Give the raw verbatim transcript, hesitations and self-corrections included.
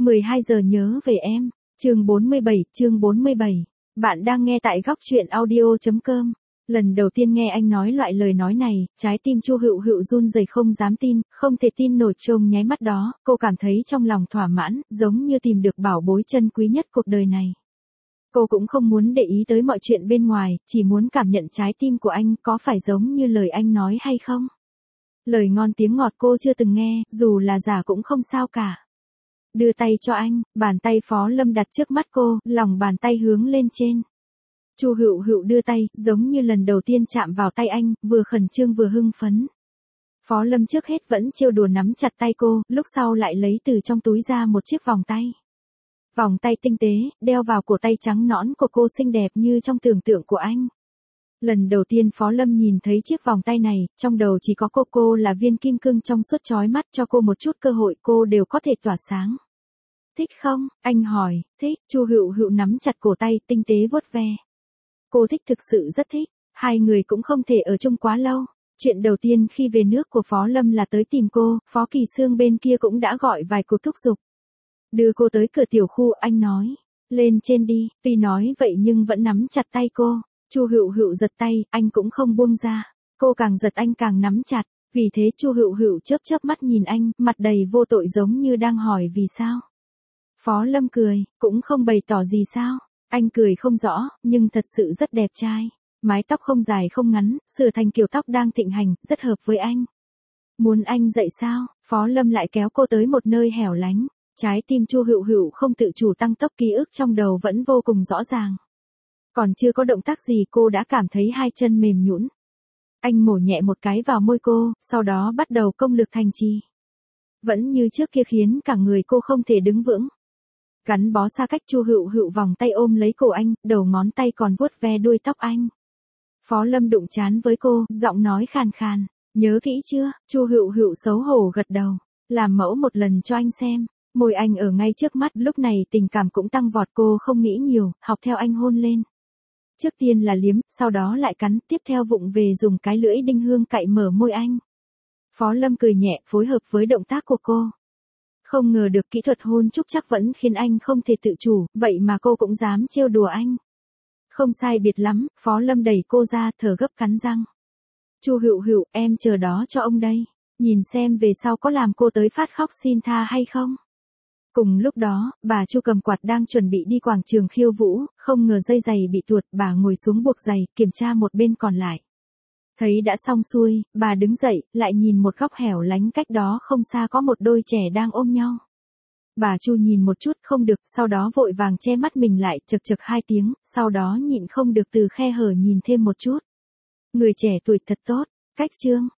mười hai giờ nhớ về em. Chương bốn mươi bảy, chương bốn mươi bảy. Bạn đang nghe tại góc truyện audio chấm com. Lần đầu tiên nghe anh nói loại lời nói này, trái tim Chu Hựu Hựu run rẩy không dám tin, không thể tin nổi. Trong nháy mắt đó, cô cảm thấy trong lòng thỏa mãn, giống như tìm được bảo bối chân quý nhất cuộc đời này. Cô cũng không muốn để ý tới mọi chuyện bên ngoài, chỉ muốn cảm nhận trái tim của anh có phải giống như lời anh nói hay không. Lời ngon tiếng ngọt cô chưa từng nghe, dù là giả cũng không sao cả. Đưa tay cho anh, bàn tay Phó Lâm đặt trước mắt cô, lòng bàn tay hướng lên trên. Chu Hựu Hựu đưa tay, giống như lần đầu tiên chạm vào tay anh, vừa khẩn trương vừa hưng phấn. Phó Lâm trước hết vẫn trêu đùa nắm chặt tay cô, lúc sau lại lấy từ trong túi ra một chiếc vòng tay. Vòng tay tinh tế, đeo vào cổ tay trắng nõn của cô xinh đẹp như trong tưởng tượng của anh. Lần đầu tiên Phó Lâm nhìn thấy chiếc vòng tay này, trong đầu chỉ có cô cô là viên kim cương trong suốt chói mắt, cho cô một chút cơ hội cô đều có thể tỏa sáng. Thích không? Anh hỏi. Thích. Chu Hựu Hựu nắm chặt cổ tay, tinh tế vuốt ve. Cô thích, thực sự rất thích. Hai người cũng không thể ở chung quá lâu. Chuyện đầu tiên khi về nước của Phó Lâm là tới tìm cô, Phó Kỳ Sương bên kia cũng đã gọi vài cuộc thúc giục. Đưa cô tới cửa tiểu khu, anh nói, lên trên đi, tuy nói vậy nhưng vẫn nắm chặt tay cô. Chu Hựu Hựu giật tay, anh cũng không buông ra. Cô càng giật anh càng nắm chặt, vì thế Chu Hựu Hựu chớp chớp mắt nhìn anh, mặt đầy vô tội giống như đang hỏi vì sao. Phó Lâm cười, cũng không bày tỏ gì sao. Anh cười không rõ, nhưng thật sự rất đẹp trai. Mái tóc không dài không ngắn, sửa thành kiểu tóc đang thịnh hành, rất hợp với anh. Muốn anh dậy sao? Phó Lâm lại kéo cô tới một nơi hẻo lánh. Trái tim Chu Hựu Hựu không tự chủ tăng tốc, ký ức trong đầu vẫn vô cùng rõ ràng. Còn chưa có động tác gì cô đã cảm thấy hai chân mềm nhũn. Anh mổ nhẹ một cái vào môi cô, sau đó bắt đầu công lực thành trì. Vẫn như trước kia khiến cả người cô không thể đứng vững. Gắn bó xa cách, Chu Hựu Hựu vòng tay ôm lấy cổ anh, đầu ngón tay còn vuốt ve đuôi tóc anh. Phó Lâm đụng trán với cô, giọng nói khàn khàn, nhớ kỹ chưa? Chu Hựu Hựu xấu hổ gật đầu, làm mẫu một lần cho anh xem. Môi anh ở ngay trước mắt, lúc này tình cảm cũng tăng vọt, cô không nghĩ nhiều, học theo anh hôn lên. Trước tiên là liếm, sau đó lại cắn, tiếp theo vụng về dùng cái lưỡi đinh hương cạy mở môi anh. Phó Lâm cười nhẹ, phối hợp với động tác của cô. Không ngờ được kỹ thuật hôn trúc chắc vẫn khiến anh không thể tự chủ, vậy mà cô cũng dám trêu đùa anh. Không sai biệt lắm, Phó Lâm đẩy cô ra, thở gấp cắn răng. Chu Hựu Hựu, em chờ đó cho ông đây, nhìn xem về sau có làm cô tới phát khóc xin tha hay không. Cùng lúc đó, bà Chu cầm quạt đang chuẩn bị đi quảng trường khiêu vũ, không ngờ dây giày bị tuột, bà ngồi xuống buộc giày, kiểm tra một bên còn lại. Thấy đã xong xuôi, bà đứng dậy, lại nhìn một góc hẻo lánh cách đó không xa có một đôi trẻ đang ôm nhau. Bà Chu nhìn một chút không được, sau đó vội vàng che mắt mình lại, chực chực hai tiếng, sau đó nhịn không được từ khe hở nhìn thêm một chút. Người trẻ tuổi thật tốt, cách trương,